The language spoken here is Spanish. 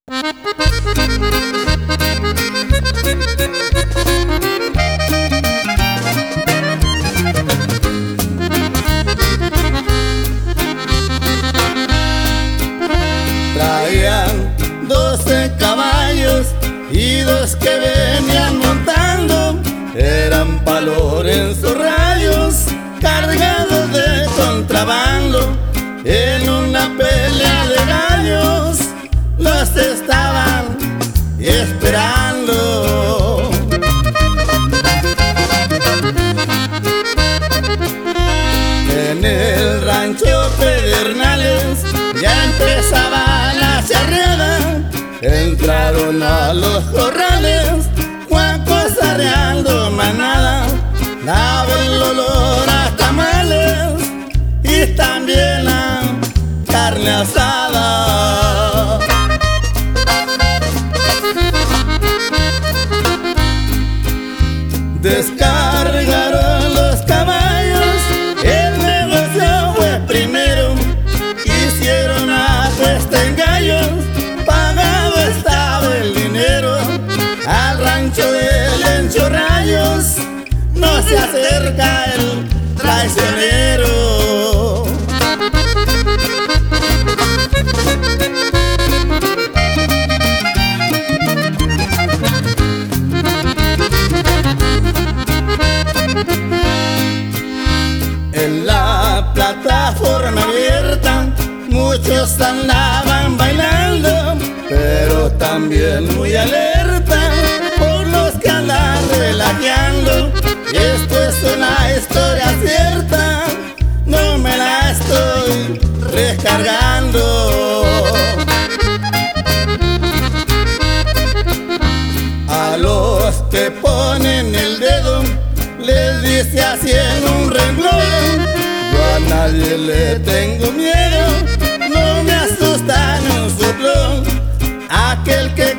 Traían 12 caballos y 2 que venían montando, eran pa' Lorenzo Rayos, cargados de contrabando. En una pelea de gallos los estaban esperando. En el rancho Pedernales ya empezaba la charreada, entraron a los corrales, cuacos arreando manada, daba el olor a tamales y también a carne asada. Descargaron los caballos, el negocio fue primero, hicieron apuesta en gallos, pagado estaba el dinero. Al rancho de Lencho Rayos no se acerca el traicionero. En la plataforma abierta muchos andaban bailando, pero también muy alerta por los que andan relajeando. Y esto es una historia cierta, no me la estoy recargando. A los que ponen el dedo les dice así en un renglón: yo a nadie le tengo miedo, no me asusta ni un soplón. Aquel que